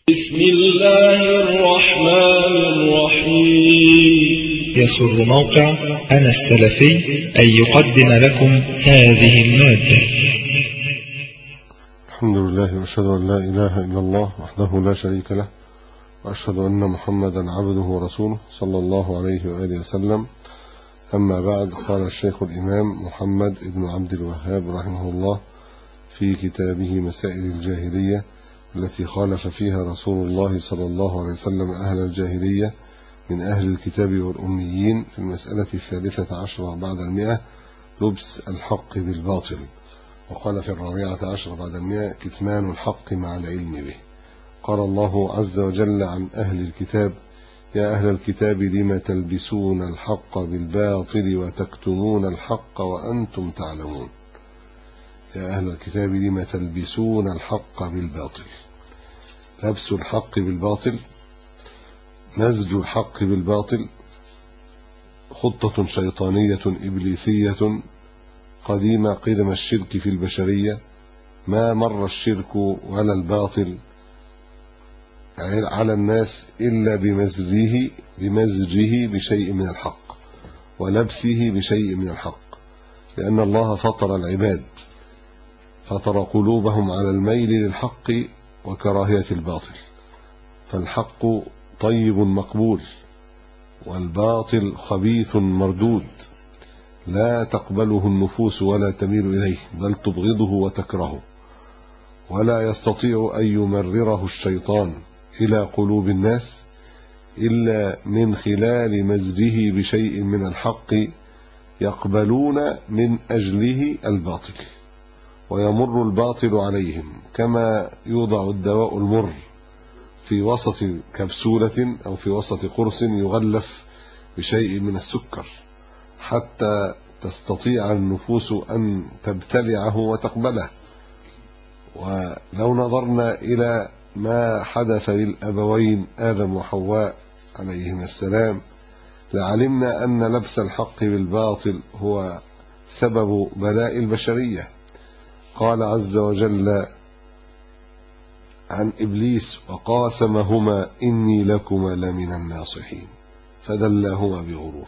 بسم الله الرحمن الرحيم. يسر موقع أنا السلفي أن يقدم لكم هذه المادة. الحمد لله وأشهد أن لا إله إلا الله وحده لا شريك له، وأشهد أن محمدا عبده ورسوله صلى الله عليه وآله وسلم. أما بعد، قال الشيخ الإمام محمد بن عبد الوهاب رحمه الله في كتابه مسائل الجاهلية التي خالف فيها رسول الله صلى الله عليه وسلم أهل الجاهلية من أهل الكتاب والأميين، في المسألة 13 بعد 100 لبس الحق بالباطل، وقال في 14 بعد 100 كتمان الحق مع العلم به. قال الله عز وجل عن أهل الكتاب: يا أهل الكتاب لم تلبسون الحق بالباطل وتكتمون الحق وأنتم تعلمون. يا أهل الكتاب لم تلبسون الحق بالباطل. لبس الحق بالباطل، مزج الحق بالباطل، خطة شيطانية إبليسية قديمة قدم الشرك في البشرية. ما مر الشرك ولا الباطل على الناس إلا بمزجه بشيء من الحق ولبسه بشيء من الحق، لأن الله فطر العباد، فطر قلوبهم على الميل للحق وكراهية الباطل، فالحق طيب مقبول والباطل خبيث مردود، لا تقبله النفوس ولا تميل إليه، بل تبغضه وتكرهه، ولا يستطيع أن يمرره الشيطان إلى قلوب الناس إلا من خلال مزجه بشيء من الحق يقبلون من أجله الباطل، ويمر الباطل عليهم كما يوضع الدواء المر في وسط كبسولة أو في وسط قرص يغلف بشيء من السكر حتى تستطيع النفوس أن تبتلعه وتقبله. ولو نظرنا إلى ما حدث للأبوين آدم وحواء عليهما السلام لعلمنا أن لبس الحق بالباطل هو سبب بلاء البشرية. قال عز وجل عن إبليس: وقاسمهما إني لكما لمن الناصحين فدلاهما بغرور.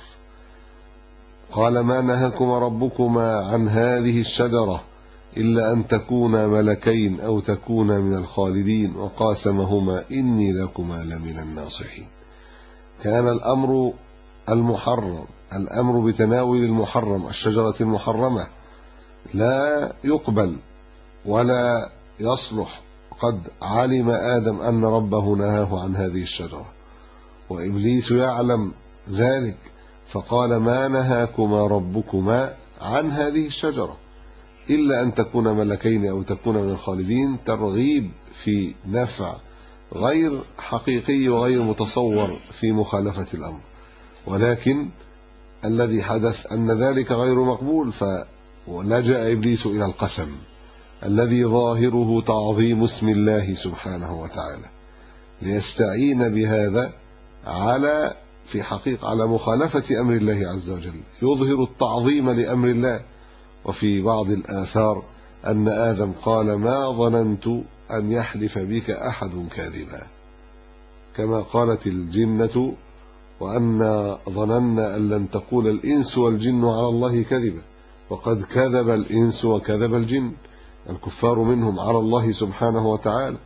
قال: ما نهاكما ربكما عن هذه الشجرة إلا أن تكونا ملكين أو تكونا من الخالدين وقاسمهما إني لكما لمن الناصحين. كان الأمر المحرم، الأمر بتناول المحرم، الشجرة المحرمة، لا يقبل ولا يصلح. قد علم آدم أن ربه نهاه عن هذه الشجرة، وإبليس يعلم ذلك، فقال: ما نهاكما ربكما عن هذه الشجرة إلا أن تكونا ملكين أو تكونا من الخالدين، ترغيب في نفع غير حقيقي وغير متصور في مخالفة الأمر. ولكن الذي حدث أن ذلك غير مقبول، فلجأ إبليس إلى القسم الذي ظاهره تعظيم اسم الله سبحانه وتعالى، ليستعين بهذا على في حقيقة على مخالفة أمر الله عز وجل، يظهر التعظيم لأمر الله. وفي بعض الآثار أن آدم قال: ما ظننت أن يحلف بك أحد كاذبا، كما قالت الجنة: وأن ظننا أن لن تقول الإنس والجن على الله كذبا، وقد كذب الإنس وكذب الجن، الكفار منهم، على الله سبحانه وتعالى.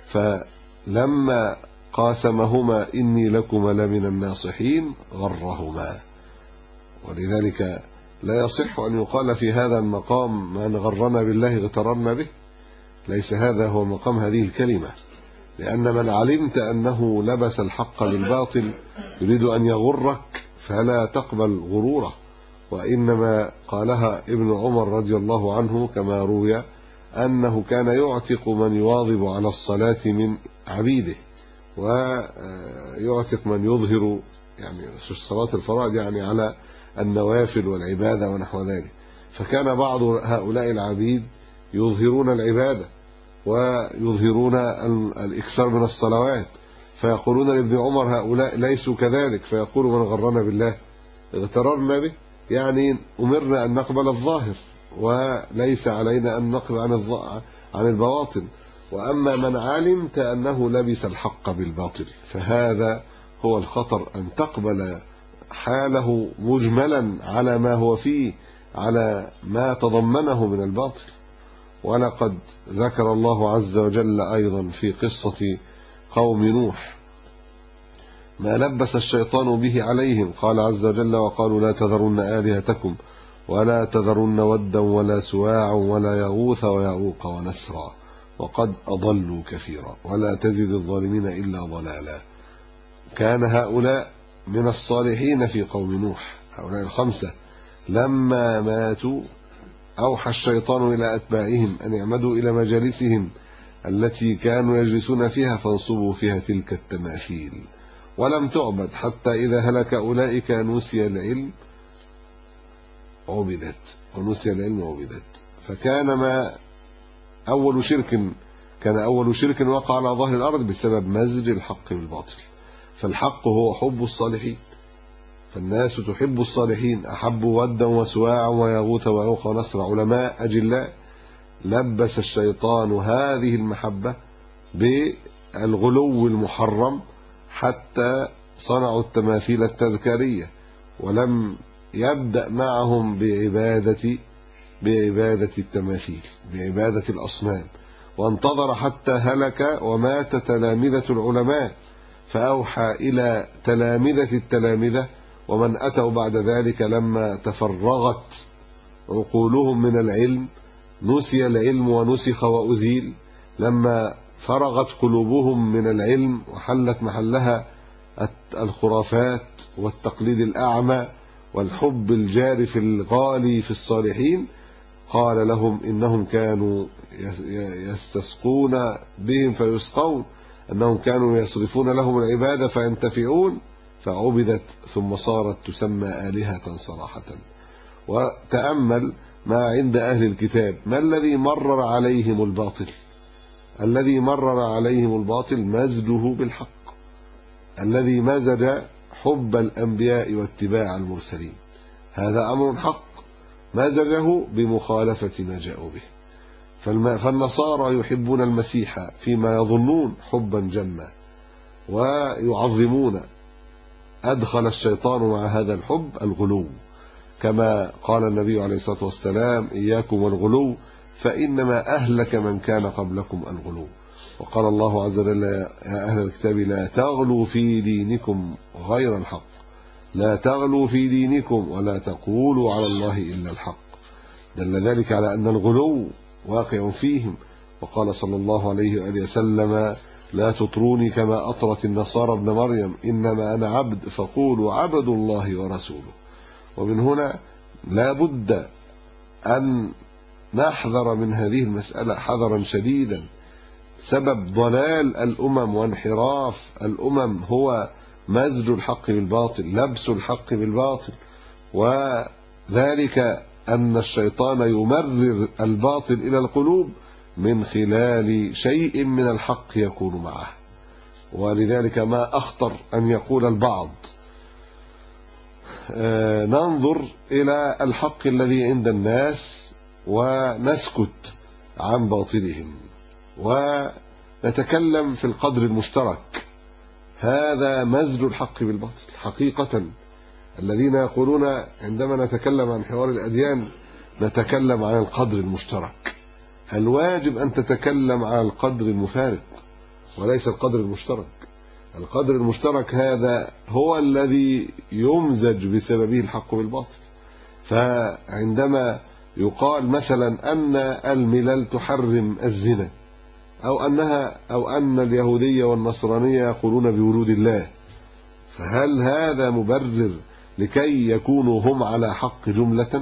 فلما قاسمهما إني لكما لمن الناصحين غرهما. ولذلك لا يصح أن يقال في هذا المقام: من غرنا بالله اغتررنا به. ليس هذا هو مقام هذه الكلمة، لأن من علمت أنه لبس الحق بالباطل يريد أن يغرك فلا تقبل غروره. وإنما قالها ابن عمر رضي الله عنه كما روي أنه كان يعتق من يواظب على الصلاة من عبيده، ويعتق من يظهر يعني صلاة الفرائض يعني على النوافل والعبادة ونحو ذلك. فكان بعض هؤلاء العبيد يظهرون العبادة ويظهرون الإكثار من الصلوات، فيقولون لابن عمر: هؤلاء ليسوا كذلك. فيقول: من غرنا بالله اغتررنا به، يعني أمرنا أن نقبل الظاهر وليس علينا أن نقبل عن البواطن. وأما من علمت أنه لبس الحق بالباطل فهذا هو الخطر، أن تقبل حاله مجملا على ما هو فيه، على ما تضمنه من الباطل. ولقد ذكر الله عز وجل أيضا في قصة قوم نوح ما لبس الشيطان به عليهم، قال عز وجل: وقالوا لا تذرن آلهتكم ولا تذرن ودا ولا سواع ولا يغوث ويعوق ونسرا وقد أضلوا كثيرا ولا تزد الظالمين إلا ضلالا. كان هؤلاء من الصالحين في قوم نوح، هؤلاء الخمسة لما ماتوا أوحى الشيطان إلى أتباعهم أن يعمدوا إلى مجالسهم التي كانوا يجلسون فيها فانصبوا فيها تلك التماثيل، ولم تعبد حتى إذا هلك أولئك نسي العلم عبدت، ونسي العلم عبدت. فكان أول شرك وقع على ظهر الأرض بسبب مزج الحق بالباطل. فالحق هو حب الصالحين، فالناس تحب الصالحين، أحبوا ودا وسواعا ويغوث ويعوق ونسر، علماء أجلاء. لبس الشيطان هذه المحبة بالغلو المحرم حتى صنعوا التماثيل التذكارية، ولم يبدأ معهم بعبادة التماثيل، بعبادة الأصنام، وانتظر حتى هلك ومات تلامذة العلماء، فأوحى إلى تلامذة التلامذة ومن أتوا بعد ذلك لما تفرغت عقولهم من العلم، نسي العلم ونسخ وأزيل. لما فرغت قلوبهم من العلم وحلت محلها الخرافات والتقليد الأعمى والحب الجارف الغالي في الصالحين، قال لهم إنهم كانوا يستسقون بهم فيسقون، أنهم كانوا يصرفون لهم العبادة فينتفعون، فعبدت ثم صارت تسمى آلهة صراحة. وتأمل ما عند أهل الكتاب، ما الذي مرر عليهم الباطل؟ الذي مرر عليهم الباطل مزجه بالحق، الذي مزج حب الأنبياء واتباع المرسلين، هذا أمر حق، مزجه بمخالفة ما جاءوا به. فالنصارى يحبون المسيح فيما يظنون حبا جما ويعظمون، أدخل الشيطان مع هذا الحب الغلو، كما قال النبي عليه الصلاة والسلام: إياكم والغلو فإنما أهلك من كان قبلكم الغلو. وقال الله عز وجل: يا أهل الكتاب لا تغلوا في دينكم غير الحق، لا تغلوا في دينكم ولا تقولوا على الله إلا الحق. دل ذلك على أن الغلو واقع فيهم. وقال صلى الله عليه وآله وسلم: لا تطروني كما أطرت النصارى ابن مريم، إنما أنا عبد فقولوا عبد الله ورسوله. ومن هنا لا بد أن نحذر من هذه المسألة حذرا شديدا. سبب ضلال الأمم وانحراف الأمم هو مزج الحق بالباطل، لبس الحق بالباطل، وذلك أن الشيطان يمرر الباطل إلى القلوب من خلال شيء من الحق يكون معه. ولذلك ما أخطر أن يقول البعض: ننظر إلى الحق الذي عند الناس ونسكت عن باطلهم ونتكلم في القدر المشترك. هذا مزج الحق بالباطل حقيقة. الذين يقولون عندما نتكلم عن حوار الأديان نتكلم عن القدر المشترك، الواجب أن تتكلم عن القدر المفارق وليس القدر المشترك. القدر المشترك هذا هو الذي يمزج بسببه الحق بالباطل. فعندما يقال مثلا أن الملل تحرم الزنا، أو أن اليهودية والنصرانية يقولون بوجود الله، فهل هذا مبرر لكي يكونوا هم على حق جملة؟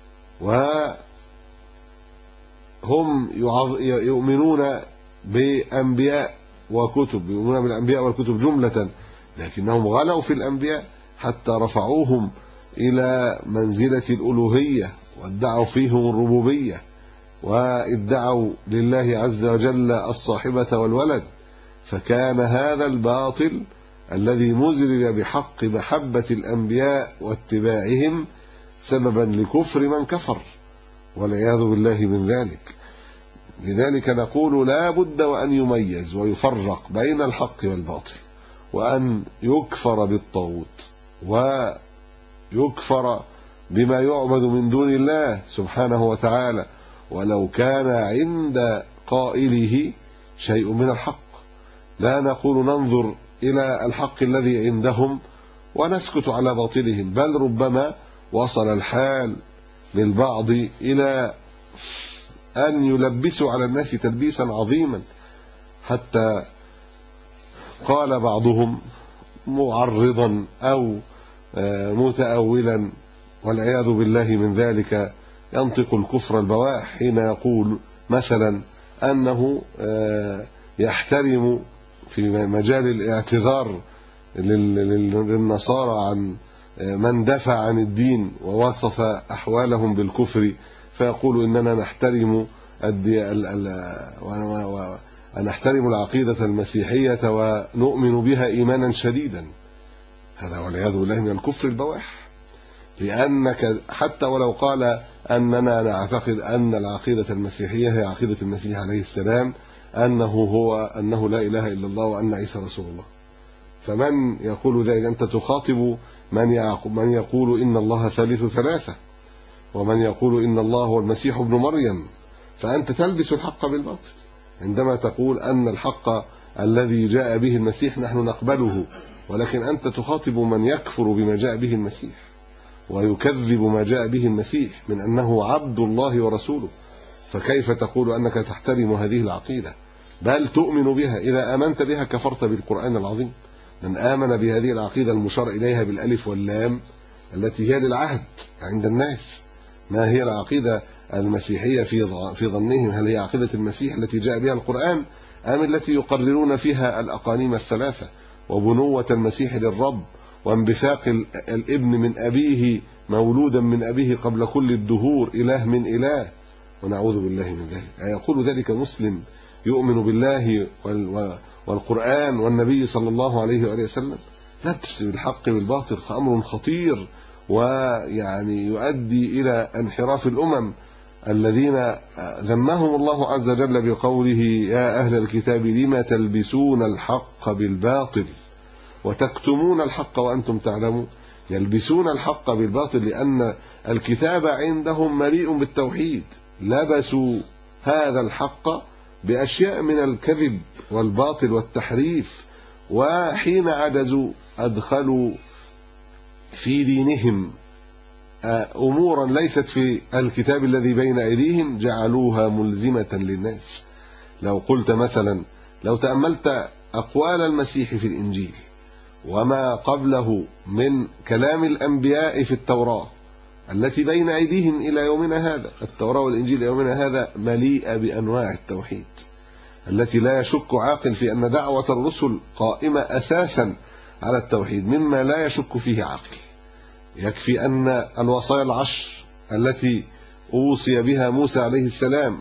وهم يؤمنون بأنبياء وكتب، يؤمنون بالأنبياء والكتب جملة، لكنهم غلوا في الأنبياء حتى رفعوهم إلى منزلة الألوهية وادعوا فيهم الربوبية وادعوا لله عز وجل الصاحبة والولد. فكان هذا الباطل الذي مزرج بحق محبة الأنبياء واتباعهم سببا لكفر من كفر والعياذ بالله من ذلك. لذلك نقول لا بد وأن يميز ويفرق بين الحق والباطل، وأن يكفر بالطاغوت ويكفر بما يعبد من دون الله سبحانه وتعالى ولو كان عند قائله شيء من الحق. لا نقول ننظر إلى الحق الذي عندهم ونسكت على باطلهم، بل ربما وصل الحال للبعض إلى أن يلبسوا على الناس تلبيسا عظيما، حتى قال بعضهم معرضا أو متأولا والعياذ بالله من ذلك ينطق الكفر البواح حين يقول مثلا أنه يحترم في مجال الاعتذار للنصارى عن من دفع عن الدين ووصف أحوالهم بالكفر، فيقول إننا نحترم نحترم العقيدة المسيحية ونؤمن بها إيمانا شديدا. هذا والعياذ بالله من الكفر البواح، لأنك حتى ولو قال أننا نعتقد أن العقيدة المسيحية هي عقيدة المسيح عليه السلام، أنه لا إله إلا الله وأن عيسى رسول الله، فمن يقول ذلك؟ أنت تخاطب من يقول إن الله ثالث ثلاثة، ومن يقول إن الله هو المسيح ابن مريم، فأنت تلبس الحق بالباطل عندما تقول أن الحق الذي جاء به المسيح نحن نقبله، ولكن أنت تخاطب من يكفر بما جاء به المسيح ويكذب ما جاء به المسيح من أنه عبد الله ورسوله، فكيف تقول أنك تحترم هذه العقيدة بل تؤمن بها؟ إذا آمنت بها كفرت بالقرآن العظيم. من آمن بهذه العقيدة المشار إليها بالألف واللام التي هي للعهد عند الناس، ما هي العقيدة المسيحية في ظنهم؟ هل هي عقيدة المسيح التي جاء بها القرآن أم التي يقررون فيها الأقانيم الثلاثة وبنوة المسيح للرب وانبثاق الابن من أبيه مولودا من أبيه قبل كل الدهور إله من إله ونعوذ بالله من ذلك؟ أيقول ذلك مسلم يؤمن بالله والقرآن والنبي صلى الله عليه وآله وسلم؟ لبس بالحق بالباطل أمر خطير، ويعني يؤدي إلى انحراف الأمم الذين ذمهم الله عز وجل بقوله يا أهل الكتاب لما تلبسون الحق بالباطل وتكتمون الحق وأنتم تعلمون. يلبسون الحق بالباطل لأن الكتاب عندهم مليء بالتوحيد، لبسوا هذا الحق بأشياء من الكذب والباطل والتحريف، وحين عجزوا أدخلوا في دينهم أمورا ليست في الكتاب الذي بين أيديهم جعلوها ملزمة للناس. لو قلت مثلا، لو تأملت أقوال المسيح في الإنجيل وما قبله من كلام الأنبياء في التوراة التي بين أيديهم إلى يومنا هذا، التوراة والإنجيل يومنا هذا مليئة بأنواع التوحيد التي لا يشك عاقل في أن دعوة الرسل قائمة أساسا على التوحيد مما لا يشك فيه عاقل. يكفي أن الوصايا العشر التي أوصي بها موسى عليه السلام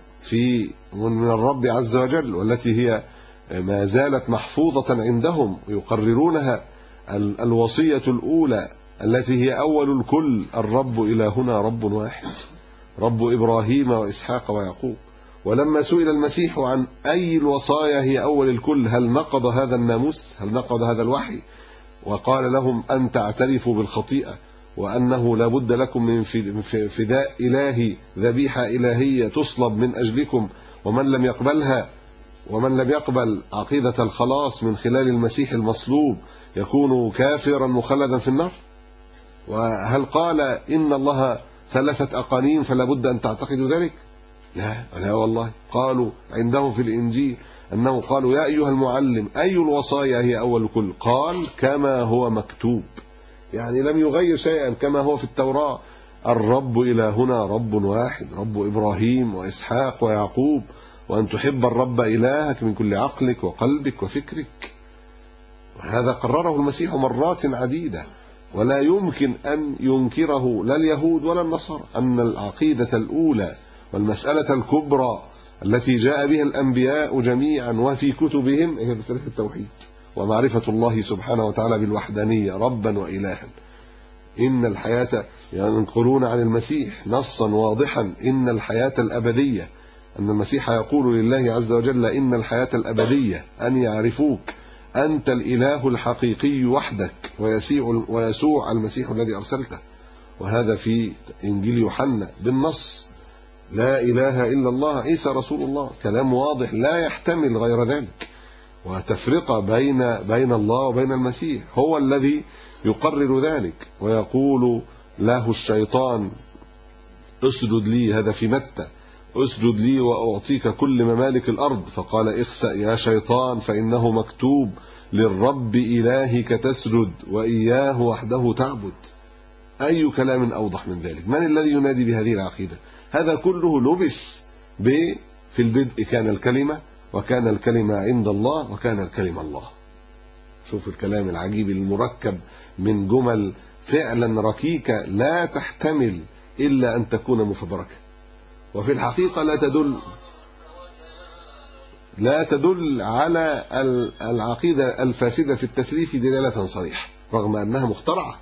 من الرب عز وجل، والتي هي ما زالت محفوظة عندهم ويقررونها، الوصية الأولى التي هي أول الكل: الرب إلهنا رب واحد، رب إبراهيم وإسحاق ويعقوب. ولما سئل المسيح عن أي الوصايا هي أول الكل، هل نقض هذا الناموس؟ هل نقض هذا الوحي؟ وقال لهم أن تعترفوا بالخطيئة، وأنه لا بد لكم من فداء إلهي، ذبيحة إلهية تصلب من أجلكم، ومن لم يقبلها ومن لم يقبل عقيدة الخلاص من خلال المسيح المصلوب يكون كافرا مخلدا في النار. وهل قال إن الله ثلاثة أقانيم فلا بد أن تعتقدوا ذلك؟ لا والله. قالوا عندهم في الإنجيل أنه قالوا يا أيها المعلم أي الوصايا هي أول كل؟ قال كما هو مكتوب، يعني لم يغير شيئا، كما هو في التوراة: الرب إلهنا رب واحد، رب إبراهيم وإسحاق ويعقوب، وأن تحب الرب إلهك من كل عقلك وقلبك وفكرك. وهذا قرره المسيح مرات عديدة، ولا يمكن أن ينكره لا اليهود ولا النصارى أن العقيدة الأولى والمسألة الكبرى التي جاء بها الأنبياء جميعا وفي كتبهم هي مسألة التوحيد ومعرفة الله سبحانه وتعالى بالوحدانية ربا وإلها. إن الحياة، ينقلون عن المسيح نصا واضحا: إن الحياة الأبدية أن المسيح يقول لله عز وجل إن الحياة الأبدية أن يعرفوك أنت الإله الحقيقي وحدك ويسوع المسيح الذي أرسلته. وهذا في إنجيل يوحنا بالنص، لا إله إلا الله، عيسى رسول الله، كلام واضح لا يحتمل غير ذلك. وتفرقة بين الله وبين المسيح، هو الذي يقرر ذلك ويقول له الشيطان اسجد لي، هذا في متى، اسجد لي وأعطيك كل ممالك الأرض، فقال اخسأ يا شيطان فإنه مكتوب للرب إلهك تسجد وإياه وحده تعبد. أي كلام أوضح من ذلك؟ من الذي ينادي بهذه العقيدة؟ هذا كله لبس في البدء كان الكلمة، وكان الكلمة عند الله، وكان الكلمة الله. شوف الكلام العجيب المركب من جمل فعلا ركيكة لا تحتمل إلا أن تكون مفبركة، وفي الحقيقة لا تدل على العقيدة الفاسدة في التثليث دلالة صريحة، رغم أنها مخترعة.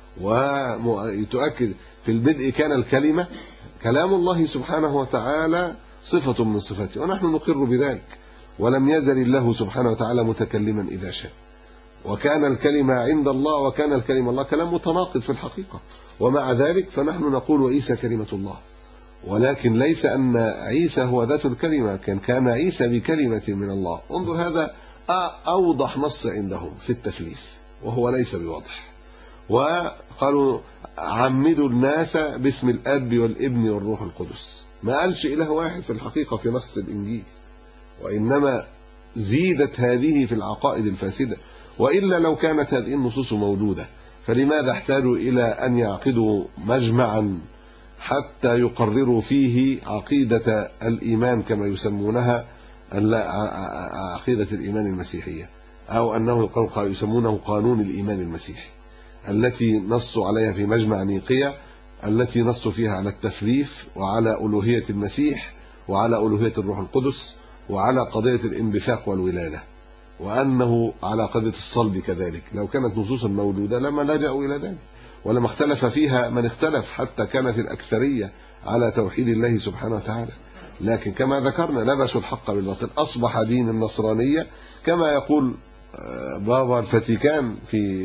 وتؤكد في البدء كان الكلمة، كلام الله سبحانه وتعالى صفة من صفاته، ونحن نقر بذلك، ولم يزل الله سبحانه وتعالى متكلما إذا شاء. وكان الكلمة عند الله، وكان الكلمة الله، كلام متناقض في الحقيقة، ومع ذلك فنحن نقول عيسى كلمة الله، ولكن ليس أن عيسى هو ذات الكلمة، كان عيسى بكلمة من الله. انظر، هذا أوضح نص عندهم في التثليث، وهو ليس بواضح. وقالوا عمدوا الناس باسم الأب والابن والروح القدس، ما قالش إله واحد في الحقيقة في نص الإنجيل، وإنما زيدت هذه في العقائد الفاسدة. وإلا لو كانت هذه النصوص موجودة فلماذا احتاجوا إلى أن يعقدوا مجمعا حتى يقرروا فيه عقيدة الإيمان كما يسمونها، عقيدة الإيمان المسيحية، أو أنه يسمونه قانون الإيمان المسيحي، التي نصوا عليها في مجمع نيقية، التي نصوا فيها على التثليث وعلى ألوهية المسيح وعلى ألوهية الروح القدس وعلى قضية الانبثاق والولادة، وأنه على قضية الصلب كذلك. لو كانت نصوصا موجودة لما لجأوا إلى ذلك، ولما اختلف فيها من اختلف، حتى كانت الأكثرية على توحيد الله سبحانه وتعالى. لكن كما ذكرنا لبسوا الحق بالباطل، أصبح دين النصرانية كما يقول بابا الفاتيكان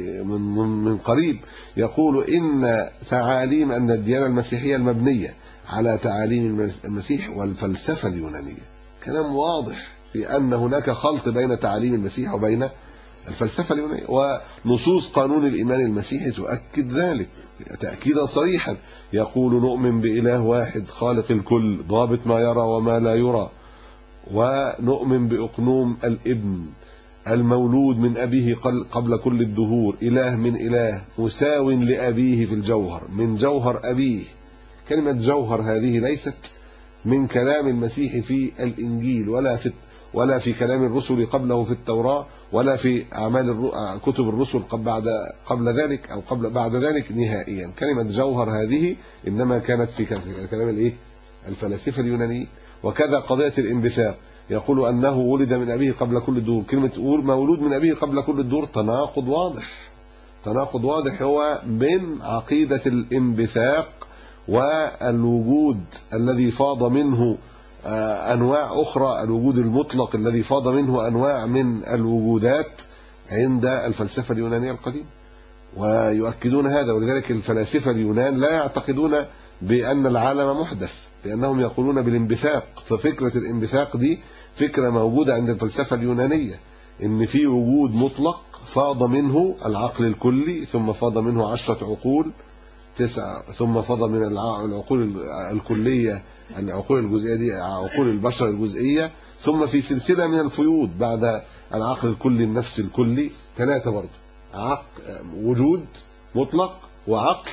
من قريب، يقول إن تعاليم أن الديانة المسيحية المبنية على تعاليم المسيح والفلسفة اليونانية. كلام واضح في أن هناك خلط بين تعاليم المسيح وبين الفلسفة اليونانية، ونصوص قانون الإيمان المسيحي تؤكد ذلك تأكيدا صريحا. يقول نؤمن بإله واحد خالق الكل ضابط ما يرى وما لا يرى، ونؤمن بأقنوم الابن المولود من أبيه قبل كل الدهور، إله من إله مساو لأبيه في الجوهر من جوهر أبيه. كلمة جوهر هذه ليست من كلام المسيح في الإنجيل ولا في كلام الرسل قبله في التوراة، ولا في أعمال كتب الرسل قبل ذلك أو بعد ذلك نهائيا. كلمة جوهر هذه إنما كانت في كلام الفلاسفة اليونانيين. وكذا قضية الانبثاق، يقول أنه ولد من أبيه قبل كل الدهور. كلمة مولود من أبيه قبل كل الدهور تناقض واضح، هو من عقيدة الانبثاق والوجود الذي فاض منه أنواع أخرى، الوجود المطلق الذي فاض منه أنواع من الوجودات عند الفلسفة اليونانية القديمة، ويؤكدون هذا. ولذلك الفلاسفة اليونان لا يعتقدون بأن العالم محدث، لأنهم يقولون بالانبثاق. ففكرة الانبثاق دي فكرة موجودة عند الفلسفة اليونانية، إن في وجود مطلق فاض منه العقل الكلي، ثم فاض منه 10 عقول 9، ثم فاض من العقول الكلية العقول الجزئية دي عقول البشر الجزئية، ثم في سلسلة من الفيوض بعد العقل الكلي النفس الكلي 3 برضه، وجود مطلق وعقل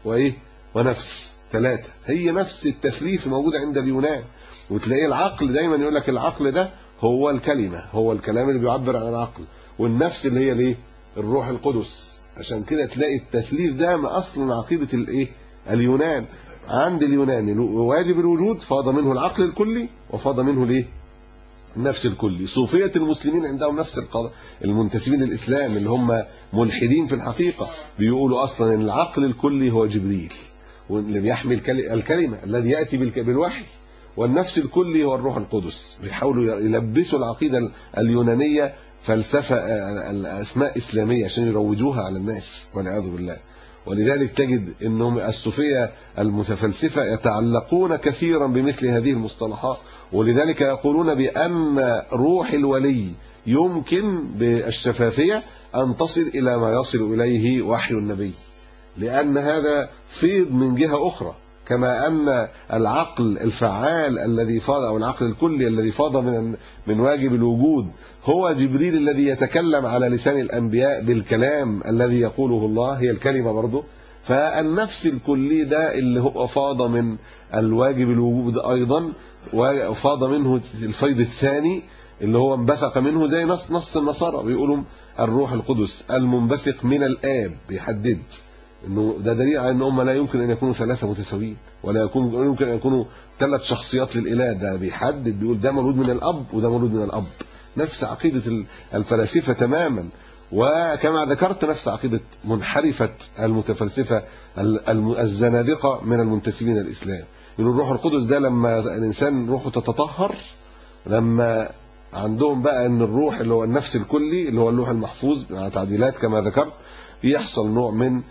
ونفس 3. هي نفس التثليث موجودة عند اليونان. وتلاقي العقل دايما يقول لك العقل ده هو الكلمة، هو الكلام اللي بيعبر عن العقل، والنفس اللي هي الروح القدس. عشان كده تلاقي التثليث ده ما أصلا عقيدة اليونان. عند اليونان واجب الوجود فاض منه العقل الكلي وفاض منه النفس الكلي. صوفية المسلمين عندهم نفس القضاء. المنتسبين للإسلام اللي هم ملحدين في الحقيقة بيقولوا أصلا أن العقل الكلي هو جبريل، واللي بيحمل الكلمة الذي يأتي بالوحي، والنفس الكلي هو الروح القدس. بيحاولوا يلبسوا العقيدة اليونانية فلسفة أسماء إسلامية عشان يروجوها على الناس والعياذ بالله. ولذلك تجد أنهم الصوفية المتفلسفة يتعلقون كثيرا بمثل هذه المصطلحات، ولذلك يقولون بأن روح الولي يمكن بالشفافية أن تصل إلى ما يصل إليه وحي النبي، لأن هذا فيض من جهة أخرى، كما أن العقل الفعال الذي فاض أو العقل الكلي الذي فاض من واجب الوجود هو جبريل الذي يتكلم على لسان الأنبياء بالكلام الذي يقوله الله، هي الكلمة برضه. فالنفس الكلي ده اللي هو فاض من الواجب الوجود أيضا، وفاض منه الفيض الثاني اللي هو انبثق منه، زي نص النصارى بيقولوا الروح القدس المنبثق من الآب، بيحدد انه ده دليل على ان هم لا يمكن ان يكونوا ثلاثه متساويين، ولا يمكن ان يكونوا ثلاث شخصيات للاله. ده بيحدد، بيقول ده مولود من الاب وده مولود من الاب. نفس عقيده الفلاسفه تماما، وكما ذكرت نفس عقيده منحرفه المتفلسفه الزنادقه من المنتسبين للاسلام. يقولوا الروح القدس ده لما الانسان روحه تتطهر، لما عندهم بقى ان الروح اللي هو النفس الكلي اللي هو اللوح المحفوظ مع تعديلات كما ذكرت، يحصل نوع من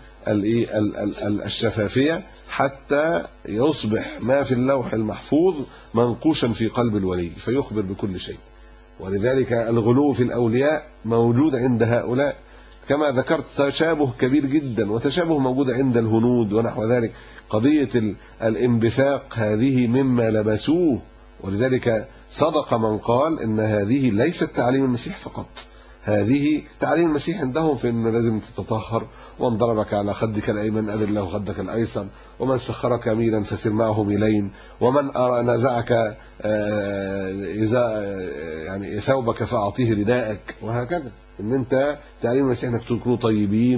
الشفافية حتى يصبح ما في اللوح المحفوظ منقوشا في قلب الولي فيخبر بكل شيء. ولذلك الغلو في الأولياء موجود عند هؤلاء كما ذكرت، تشابه كبير جدا، وتشابه موجود عند الهنود ونحو ذلك. قضية الانبثاق هذه مما لبسوه، ولذلك صدق من قال إن هذه ليست تعليم المسيح فقط، هذه تعليم المسيح عندهم في أنه لازم تتطهر، ومن ضربك على خدك الأيمن أذر له خدك الأيسر، ومن سخرك ميلا فسر معه ميلين، ومن نزعك يعني ثوبك فأعطيه رداءك، وهكذا. ان انت تعليم المسيح انك تكونوا طيبين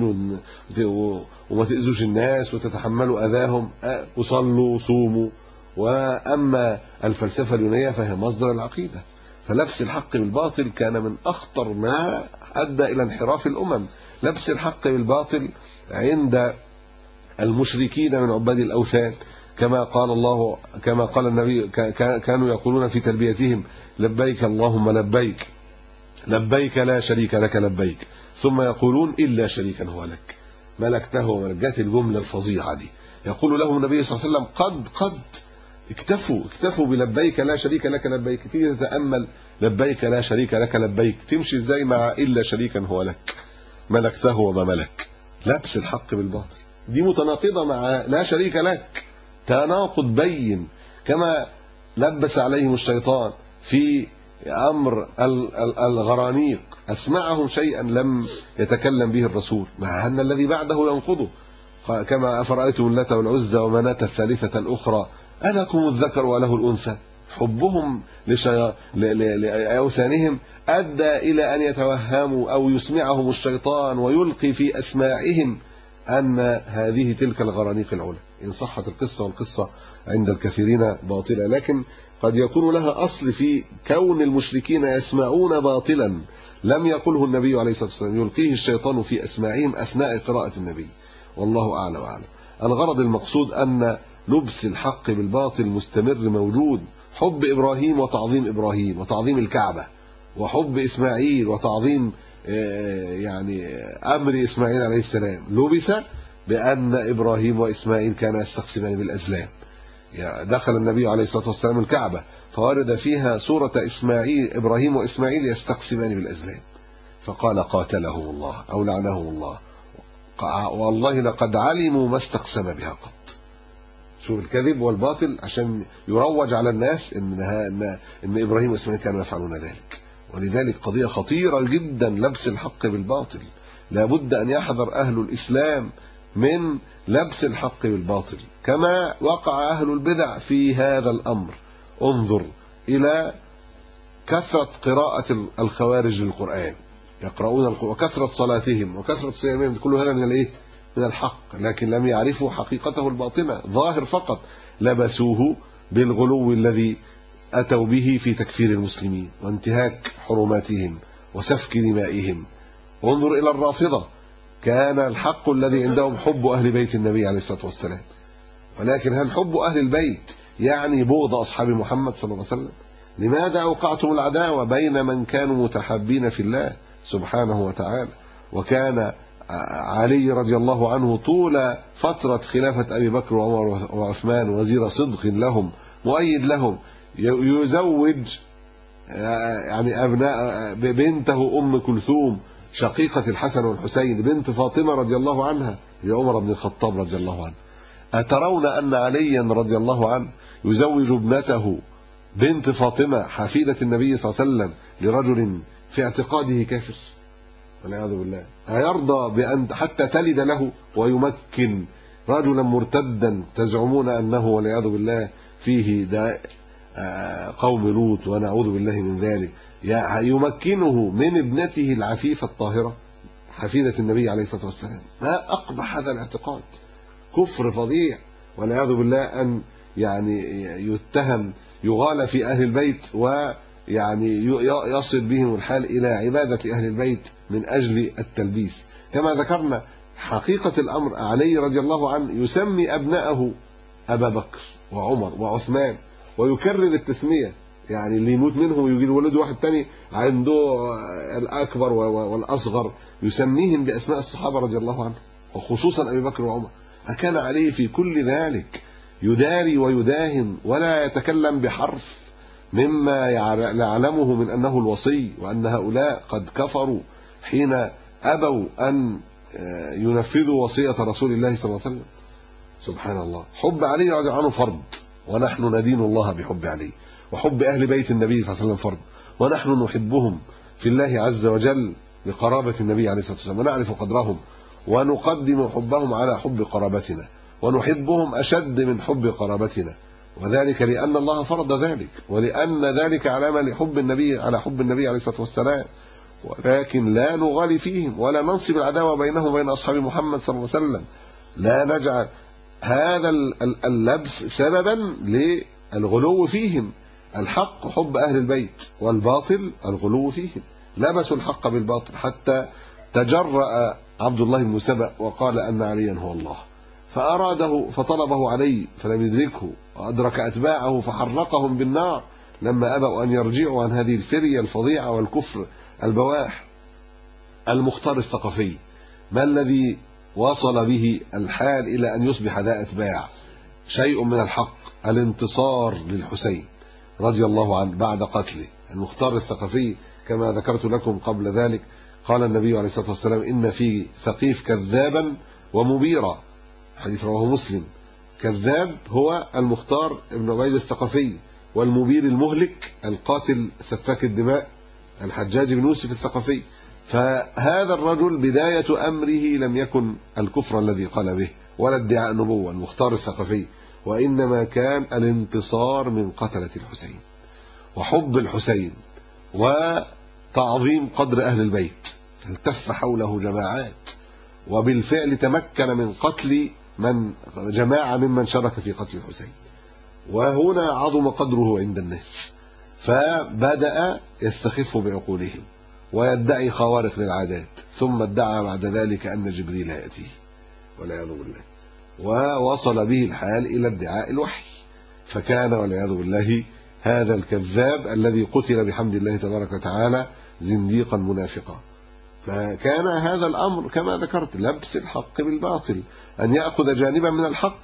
وما تأذوش الناس وتتحملوا أذاهم، وصلوا وصوموا. وأما الفلسفة اليونانية فهي مصدر العقيدة. فلبس الحق بالباطل كان من أخطر ما أدى إلى انحراف الأمم. لبس الحق بالباطل عند المشركين من عباد الأوثان، كما قال النبي، كانوا يقولون في تلبيتهم لبيك اللهم لبيك، لبيك لا شريك لك لبيك، ثم يقولون إلا شريكا هو لك ملكته وملكت الجملة الفظيعة دي. يقول لهم النبي صلى الله عليه وسلم قد اكتفوا بلبيك لا شريك لك لبيك. تيجي تتأمل لبيك لا شريك لك لبيك تمشي ازاي مع إلا شريكا هو لك ملكته وما ملك؟ لبس الحق بالباطل دي متناقضة مع لا شريك لك، تناقض بين. كما لبس عليهم الشيطان في أمر الغرانيق، أسمعهم شيئا لم يتكلم به الرسول، مع أن الذي بعده ينقضه، كما أفرأيتم اللات والعزى ومناة الثالثة الأخرى ألكم الذكر وله الأنثى. حبهم لأوثانهم أدى إلى أن يتوهموا أو يسمعهم الشيطان ويلقي في أسماعهم أن هذه تلك الغرانيق العلى، إن صحت القصة، والقصة عند الكثيرين باطلة، لكن قد يكون لها أصل في كون المشركين يسمعون باطلا لم يقله النبي عليه الصلاة والسلام، يلقيه الشيطان في أسماعهم أثناء قراءة النبي، والله أعلى وأعلم. الغرض المقصود أن لبس الحق بالباطل مستمر موجود. حب إبراهيم وتعظيم إبراهيم وتعظيم الكعبة، وحب إسماعيل وتعظيم يعني أمر إسماعيل عليه السلام، لبس بأن إبراهيم وإسماعيل كانا يستقسمان بالأزلام. دخل النبي عليه الصلاة والسلام الكعبة فورد فيها سورة إبراهيم وإسماعيل يستقسمان بالأزلام، فقال قاتلهم الله أو لعنهم الله، والله لقد علموا ما استقسم بها قط. شوف الكذب والباطل عشان يروج على الناس إن إبراهيم وإسماعيل كانوا يفعلون ذلك. ولذلك قضية خطيرة جدا لبس الحق بالباطل، لابد أن يحذر أهل الإسلام من لبس الحق بالباطل، كما وقع أهل البدع في هذا الأمر. انظر إلى كثرة قراءة الخوارج للقرآن، يقرؤون القرآن، وكثرة صلاتهم وكثرة صيامهم، كل هذا من الحق، لكن لم يعرفوا حقيقته الباطنة، ظاهر فقط، لبسوه بالغلو الذي أتوا به في تكفير المسلمين وانتهاك حرماتهم وسفك دمائهم. انظر إلى الرافضة، كان الحق الذي عندهم حب أهل بيت النبي عليه الصلاة والسلام، ولكن هل حب أهل البيت يعني بغض أصحاب محمد صلى الله عليه وسلم. لماذا أوقعتم العداوة بين من كانوا متحابين في الله سبحانه وتعالى؟ وكان علي رضي الله عنه طول فترة خلافة أبي بكر وعمر وعثمان وزير صدق لهم مؤيد لهم، يزوج يعني أبناء بنته أم كلثوم شقيقة الحسن والحسين بنت فاطمة رضي الله عنها لعمر بن الخطاب رضي الله عنه. أترون أن عليا رضي الله عنه يزوج ابنته بنت فاطمة حفيدة النبي صلى الله عليه وسلم لرجل في اعتقاده كافر؟ والعياذ بالله. أيرضى بأن حتى تلد له ويمكن رجلا مرتدا تزعمون أنه والعياذ بالله فيه داء قوم لوط ونعوذ بالله من ذلك، يمكنه من ابنته العفيفة الطاهرة حفيدة النبي عليه الصلاة والسلام؟ ما أقبح هذا الاعتقاد، كفر فظيع والعياذ بالله. أن يعني يتهم يغالى في أهل البيت ويعني يصل بهم الحال إلى عبادة أهل البيت من أجل التلبيس. كما ذكرنا حقيقة الأمر علي رضي الله عنه يسمي أبنائه أبا بكر وعمر وعثمان ويكرر التسمية، يعني اللي يموت منهم ويجي ولد واحد تاني عنده الأكبر والأصغر يسميهم بأسماء الصحابة رضي الله عنهم وخصوصا أبي بكر وعمر. أكان عليه في كل ذلك يداري ويداهن ولا يتكلم بحرف مما يعلمه من أنه الوصي، وأن هؤلاء قد كفروا حين أبوا أن ينفذوا وصية رسول الله صلى الله عليه وسلم. سبحان الله. حب علي رضي الله عنه فرض، ونحن ندين الله بحب علي، وحب أهل بيت النبي صلى الله عليه وسلم فرض، ونحن نحبهم في الله عز وجل لقرابة النبي عليه الصلاة والسلام ونعرف قدرهم ونقدم حبهم على حب قرابتنا ونحبهم أشد من حب قرابتنا، وذلك لأن الله فرض ذلك ولأن ذلك علامة لحب النبي على حب النبي عليه الصلاة والسلام. ولكن لا نغالي فيهم ولا ننصب العداوة بينهم وبين أصحاب محمد صلى الله عليه وسلم، لا نجعل هذا اللبس سببا للغلو فيهم. الحق حب أهل البيت والباطل الغلو فيهم، لبسوا الحق بالباطل حتى تجرأ عبد الله بن سبأ وقال أن عليا هو الله، فأراده فطلبه علي فلم يدركه، وأدرك أتباعه فحرقهم بالنار لما أبوا أن يرجعوا عن هذه الفرية الفظيعة والكفر البواح. المختار الثقفي ما الذي وصل به الحال إلى أن يصبح ذا أتباع؟ شيء من الحق، الانتصار للحسين رضي الله عنه بعد قتله. المختار الثقفي كما ذكرت لكم قبل ذلك قال النبي عليه الصلاة والسلام إن في ثقيف كذابا ومبيرا، حديث رواه مسلم. كذاب هو المختار ابن عبيد الثقفي، والمبير المهلك القاتل سفاك الدماء الحجاج بن يوسف الثقفي. فهذا الرجل بداية أمره لم يكن الكفر الذي قال به ولا ادعاء النبوة المختار الثقفي، وإنما كان الانتصار من قتلة الحسين وحب الحسين وتعظيم قدر أهل البيت، فالتف حوله جماعات، وبالفعل تمكن من قتل جماعة ممن شارك في قتل الحسين، وهنا عظم قدره عند الناس، فبدأ يستخف بعقولهم ويدعي خوارق للعادات، ثم ادعى بعد ذلك أن جبريل يأتيه والعياذ بالله، ووصل به الحال إلى ادعاء الوحي، فكان والعياذ بالله هذا الكذاب الذي قتل بحمد الله تبارك وتعالى زنديقا منافقا. فكان هذا الأمر كما ذكرت لبس الحق بالباطل، أن يأخذ جانبا من الحق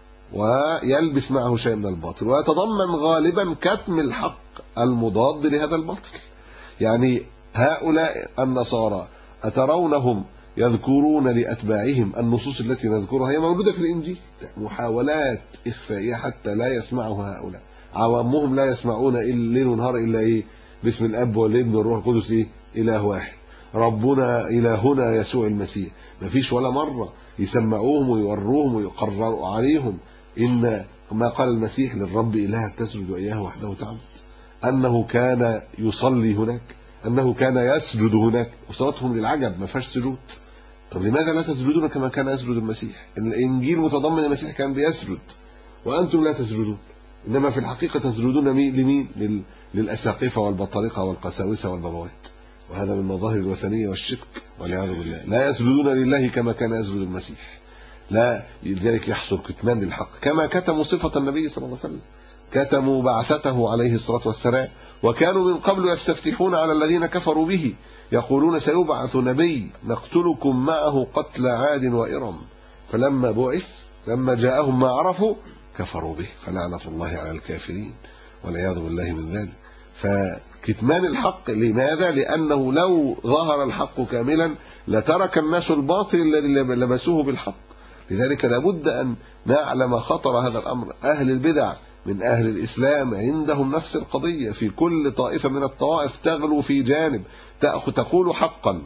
ويلبس معه شيء من الباطل، ويتضمن غالبا كتم الحق المضاد لهذا الباطل. يعني هؤلاء النصارى أترونهم يذكرون لأتباعهم النصوص التي نذكرها هي موجودة في الإنجيل، محاولات إخفائية حتى لا يسمعها هؤلاء، عوامهم لا يسمعون الليل ونهار إلا إيه؟ باسم الأب والابن والروح القدس إيه؟ إله واحد، ربنا إلهنا يسوع المسيح. ما فيش ولا مرة يسمعوهم ويوروهم ويقرروا عليهم إن ما قال المسيح للرب إلهك تسجد إياه وحده تعبد، أنه كان يصلي هناك، أنه كان يسجد هناك، وصلاتهم للعجب ما فيهاش سجود. طب لماذا لا تسجدون كما كان يسجد المسيح؟ الإنجيل متضمن المسيح كان بيسجد وأنتم لا تسجدون، إنما في الحقيقة تسجدون لمين؟ للأساقفة والبطارقة والقساوسة والبابوات، وهذا من مظاهر الوثنية والشرك والعياذ بالله. لا يسجدون لله كما كان يسجد المسيح، لا، لذلك يحصل كتمان للحق كما كتموا صفة النبي صلى الله عليه وسلم. كتموا بعثته عليه الصلاة والسلام، وكانوا من قبل يستفتحون على الذين كفروا به يقولون سيبعث نبي نقتلكم معه قتل عاد وإرم، فلما بعث لما جاءهم ما عرفوا كفروا به، فلعنة الله على الكافرين والعياذ بالله من ذلك. فكتمان الحق لماذا؟ لأنه لو ظهر الحق كاملا لترك الناس الباطل الذي لبسوه بالحق. لذلك لابد أن نعلم خطر هذا الأمر. أهل البدع من أهل الإسلام عندهم نفس القضية، في كل طائفة من الطوائف تغلو في جانب تقول حقا.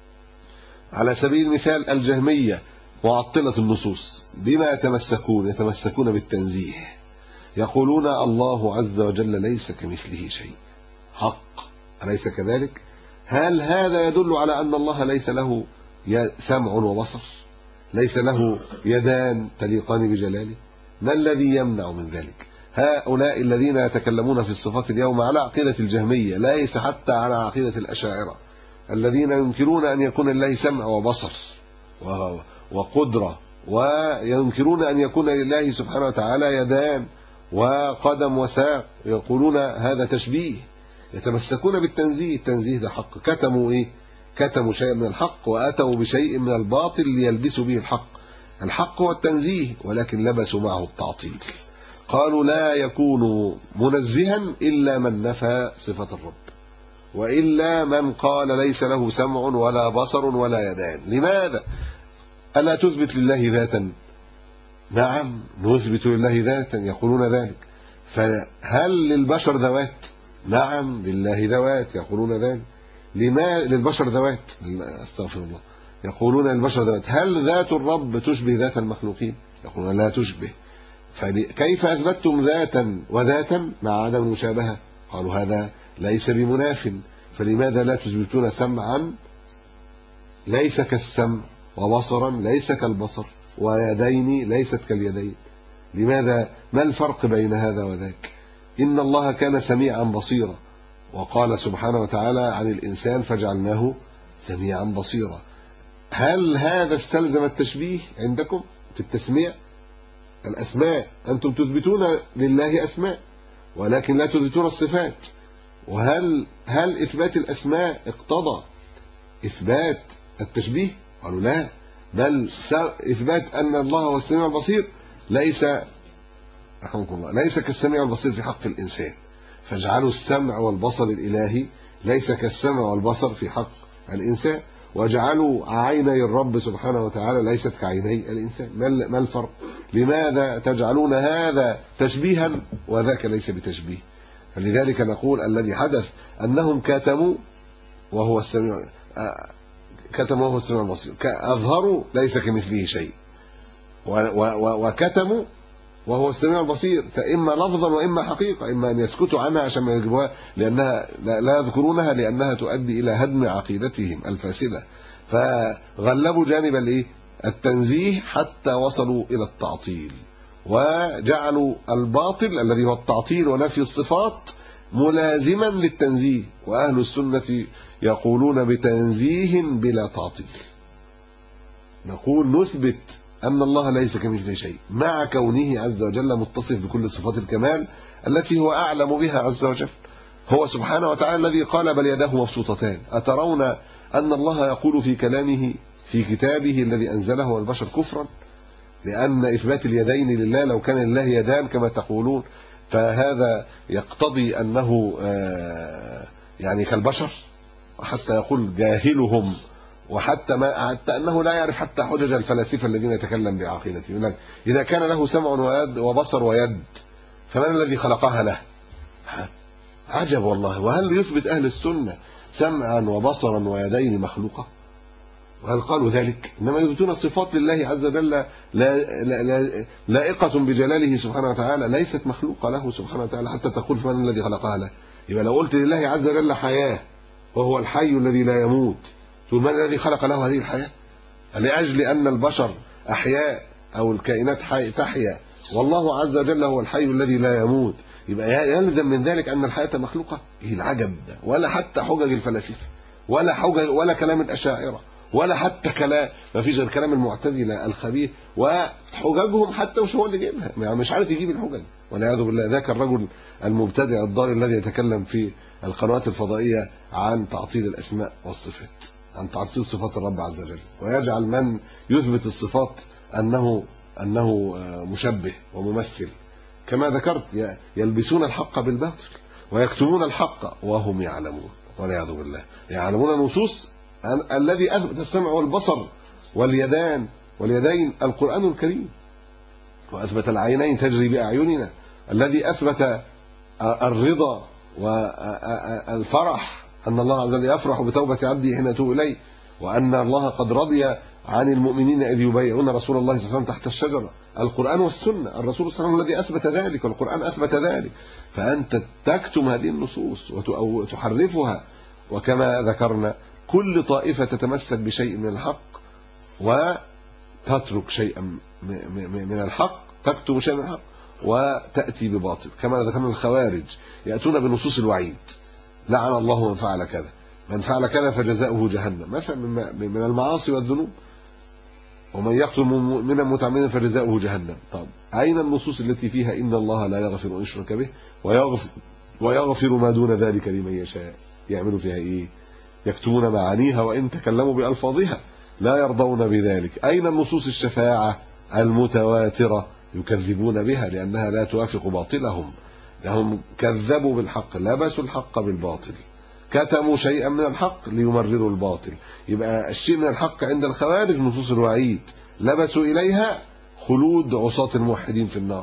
على سبيل المثال الجهمية معطلة النصوص بما يتمسكون بالتنزيه، يقولون الله عز وجل ليس كمثله شيء، حق أليس كذلك؟ هل هذا يدل على أن الله ليس له سمع وبصر، ليس له يدان تليقان بجلاله؟ ما الذي يمنع من ذلك؟ هؤلاء الذين يتكلمون في الصفات اليوم على عقيدة الجهمية، ليس حتى على عقيدة الأشاعرة الذين ينكرون أن يكون لله سمع وبصر وقدرة، وينكرون أن يكون لله سبحانه وتعالى يدان وقدم وساق، يقولون هذا تشبيه. يتمسكون بالتنزيه، التنزيه ده حق. كتموا ايه؟ كتموا شيء من الحق واتوا بشيء من الباطل ليلبسوا به الحق. الحق هو التنزيه، ولكن لبسوا معه التعطيل. قالوا لا يكون منزها الا من نفى صفة الرب، والا من قال ليس له سمع ولا بصر ولا يدان. لماذا؟ الا تثبت لله ذاتا؟ نعم نثبت لله ذاتا، يقولون ذلك. فهل للبشر ذوات؟ نعم لله ذوات، يقولون ذلك. لما للبشر ذوات؟ استغفر الله، يقولون للبشر ذوات. هل ذات الرب تشبه ذات المخلوقين؟ يقولون لا تشبه. فكيف أثبتتم ذاتا وذاتا مع عدم المشابهة؟ قالوا هذا ليس بمناف. فلماذا لا تثبتون سمعا ليس كالسمع، وبصرا ليس كالبصر، ويدين ليست كاليدين؟ لماذا؟ ما الفرق بين هذا وذاك؟ إن الله كان سميعا بصيرا، وقال سبحانه وتعالى عن الإنسان فجعلناه سميعا بصيرا. هل هذا استلزم التشبيه عندكم في التسميع؟ الأسماء أنتم تثبتون لله أسماء ولكن لا تثبتون الصفات. وهل إثبات الأسماء اقتضى إثبات التشبيه؟ قالوا لا، بل إثبات أن الله هو السميع البصير ليس رحمكم الله ليس كالسميع والبصير في حق الإنسان، فاجعلوا السمع والبصر الإلهي ليس كالسمع والبصر في حق الإنسان، واجعلوا عيني الرب سبحانه وتعالى ليست كعيني الإنسان. ما الفرق؟ لماذا تجعلون هذا تشبيها وذاك ليس بتشبيه؟ فلذلك نقول الذي حدث أنهم كتموا وهو السميع البصير، أظهروا ليس كمثله شيء، وكتموا وهو السميع البصير، فإما لفظا وإما حقيقة. إما أن يسكتوا عنها عشان ما يجيبوها لأنها لا يذكرونها لأنها تؤدي إلى هدم عقيدتهم الفاسدة، فغلبوا جانب التنزيه حتى وصلوا إلى التعطيل، وجعلوا الباطل الذي هو التعطيل ونفي الصفات ملازما للتنزيه. وأهل السنة يقولون بتنزيه بلا تعطيل. نقول نثبت أن الله ليس كمثله شيء مع كونه عز وجل متصف بكل صفات الكمال التي هو أعلم بها عز وجل. هو سبحانه وتعالى الذي قال بل يداه مبسوطتان. أترون أن الله يقول في كلامه في كتابه الذي أنزله والبشر كفرا؟ لأن إثبات اليدين لله لو كان لله يدان كما تقولون فهذا يقتضي أنه يعني كالبشر، وحتى يقول جاهلهم، وحتى حتى أنه لا يعرف حتى حجج الفلاسفة الذين يتكلم بعقيدته. يقول لك إذا كان له سمع ويد وبصر ويد فمن الذي خلقها له؟ عجب والله. وهل يثبت أهل السنة سمعا وبصرا ويدين مخلوقة؟ وهل قالوا ذلك؟ إنما يثبتون الصفات لله عز وجل لائقة بجلاله سبحانه وتعالى، ليست مخلوقة له سبحانه وتعالى حتى تقول فمن الذي خلقها له. يبقى لو قلت لله عز وجل حياة وهو الحي الذي لا يموت، تقول من الذي خلق له هذه الحياة؟ لأجل أن البشر أحياء أو الكائنات تحيا والله عز وجل هو الحي الذي لا يموت، يبقى يلزم من ذلك أن الحياة مخلوقة؟ إيه العجب ده؟ ولا حتى حجج الفلاسفة ولا كلام الأشاعرة ولا حتى كلام، ما فيش غير كلام المعتزله الخبيث وحججهم حتى مش هو اللي جايبها، يعني مش عارف يجيب الحجج والعياذ بالله. ذاك الرجل المبتدع الضال الذي يتكلم في القنوات الفضائيه عن تعطيل الاسماء والصفات، عن تعطيل صفات الرب عز وجل، ويجعل من يثبت الصفات انه مشبه وممثل. كما ذكرت يلبسون الحق بالباطل ويكتمون الحق وهم يعلمون والعياذ بالله. يعلمون النصوص الذي اثبت السمع والبصر واليدين القرآن الكريم، واثبت العينين تجري باعيننا، الذي اثبت الرضا والفرح، ان الله عز وجل يفرح بتوبه عبده حين يتوب اليه، وان الله قد رضي عن المؤمنين اذ يبايعون رسول الله صلى الله عليه وسلم تحت الشجره. القرآن والسنه، الرسول صلى الله عليه وسلم الذي اثبت ذلك، والقرآن اثبت ذلك. فانت تكتم هذه النصوص وتحرفها. وكما ذكرنا كل طائفه تتمسك بشيء من الحق وتترك شيئا من الحق، تكتم شيئا من الحق وتأتي بباطل. كما ذكرنا الخوارج يأتون بنصوص الوعيد، لعن الله من فعل كذا، من فعل كذا فجزاؤه جهنم مثلا من المعاصي والذنوب، ومن يقتل مؤمنا متعمدا فجزاؤه جهنم. طب أين النصوص التي فيها إن الله لا يغفر أن يشرك به ويغفر ما دون ذلك لمن يشاء؟ يعملوا فيها إيه؟ يكتمون معانيها وإن تكلموا بألفاظها، لا يرضون بذلك. أين النصوص الشفاعة المتواترة؟ يكذبون بها لأنها لا توافق باطلهم، لهم كذبوا بالحق، لبسوا الحق بالباطل، كتموا شيئا من الحق ليمرروا الباطل. يبقى الشيء من الحق عند الخوارج نصوص الوعيد، لبسوا إليها خلود عصاة الموحدين في النار،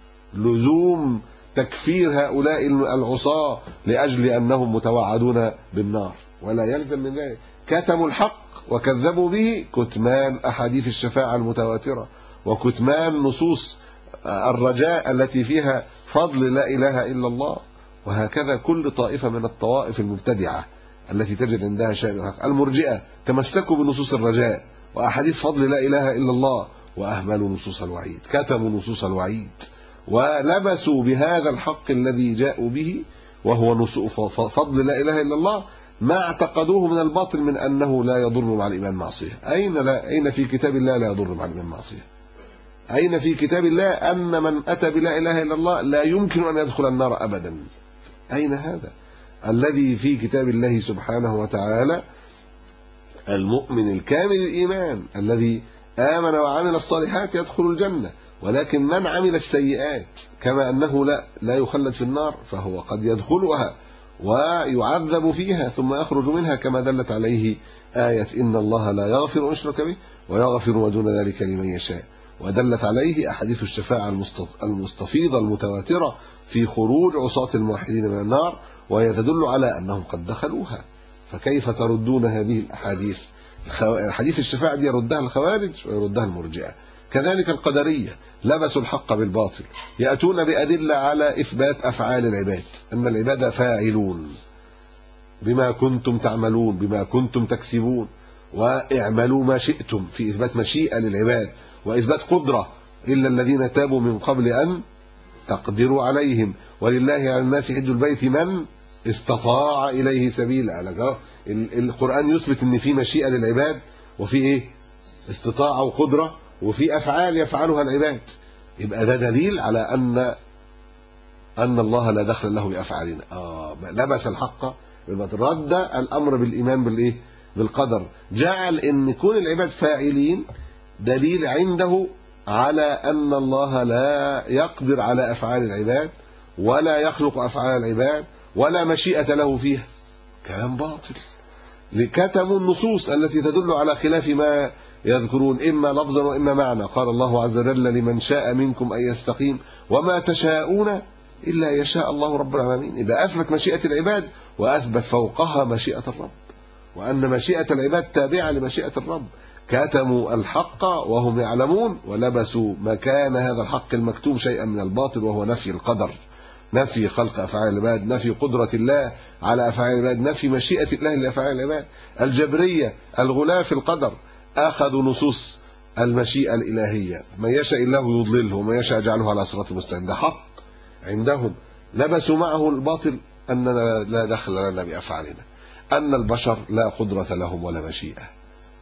لزوم تكفير هؤلاء العصاة لأجل أنهم متوعدون بالنار، ولا يلزم من ذلك. كتموا الحق وكذبوا به، كتمان أحاديث الشفاعة المتواترة، وكتمان نصوص الرجاء التي فيها فضل لا إله إلا الله. وهكذا كل طائفة من الطوائف المبتدعة التي تجد عندها شيء من الحق. المرجئة تمسكوا بنصوص الرجاء وأحاديث فضل لا إله إلا الله، وأهملوا نصوص الوعيد، كتموا نصوص الوعيد، ولبسوا بهذا الحق الذي جاءوا به وهو فضل لا إله إلا الله ما اعتقدوه من الباطل من أنه لا يضر مع الإيمان معصية. أين في كتاب الله لا يضر مع الإيمان معصية؟ أين في كتاب الله أن من أتى بلا إله إلا الله لا يمكن أن يدخل النار أبدا؟ أين هذا الذي في كتاب الله سبحانه وتعالى؟ المؤمن الكامل الإيمان الذي آمن وعمل الصالحات يدخل الجنة، ولكن من عمل السيئات كما أنه لا يخلد في النار، فهو قد يدخلها ويعذب فيها ثم يخرج منها، كما دلت عليه آية إن الله لا يغفر أن يشرك به ويغفر ما دون ذلك لمن يشاء. ودلت عليه أحاديث الشفاعة المستفيضة المتواترة في خروج عصاة الموحدين من النار، وهي تدل على أنهم قد دخلوها. فكيف تردون هذه الأحاديث؟ حديث الشفاعة دي يردها الخوارج ويردها المرجئة. كذلك القدرية لبسوا الحق بالباطل، يأتون بأدلة على إثبات أفعال العباد، أن العباد فاعلون بما كنتم تعملون، بما كنتم تكسبون، واعملوا ما شئتم، في إثبات مشيئة للعباد وإثبات قدرة، إلا الذين تابوا من قبل أن تقدروا عليهم، ولله على الناس حج البيت من استطاع إليه سبيلا. القرآن يثبت أن في مشيئة للعباد، وفي إيه؟ استطاعة وقدرة، وفي أفعال يفعلها العباد. يبقى ده دليل على أن الله لا دخل له بأفعالنا. لبس الحق، رد الأمر بالإيمان بالإيه؟ بالقدر، جعل أن كون العباد فاعلين دليل عنده على أن الله لا يقدر على أفعال العباد ولا يخلق أفعال العباد ولا مشيئة له فيها. كلام باطل. لكتموا النصوص التي تدل على خلاف ما يذكرون، إما لفظا وإما معنى. قال الله عز وجل لمن شاء منكم أن يستقيم وما تشاءون إلا يشاء الله رب العالمين. إذا أثبت مشيئة العباد وأثبت فوقها مشيئة الرب، وأن مشيئة العباد تابعة لمشيئة الرب. كتموا الحق وهم يعلمون، ولبسوا مكان هذا الحق المكتوم شيئا من الباطل، وهو نفي القدر، نفي خلق أفعال العباد، نفي قدرة الله على أفعال العباد، نفي مشيئة الله لأفعال العباد. الجبرية الغلاة في القدر أخذوا نصوص المشيئة الإلهية، من يشاء الله يضلله ومن يشاء يجعله على صراط مستقيم، ده حق عندهم. لبسوا معه الباطل، أننا لا دخل لنا بأفعالنا، أن البشر لا قدرة لهم ولا مشيئة،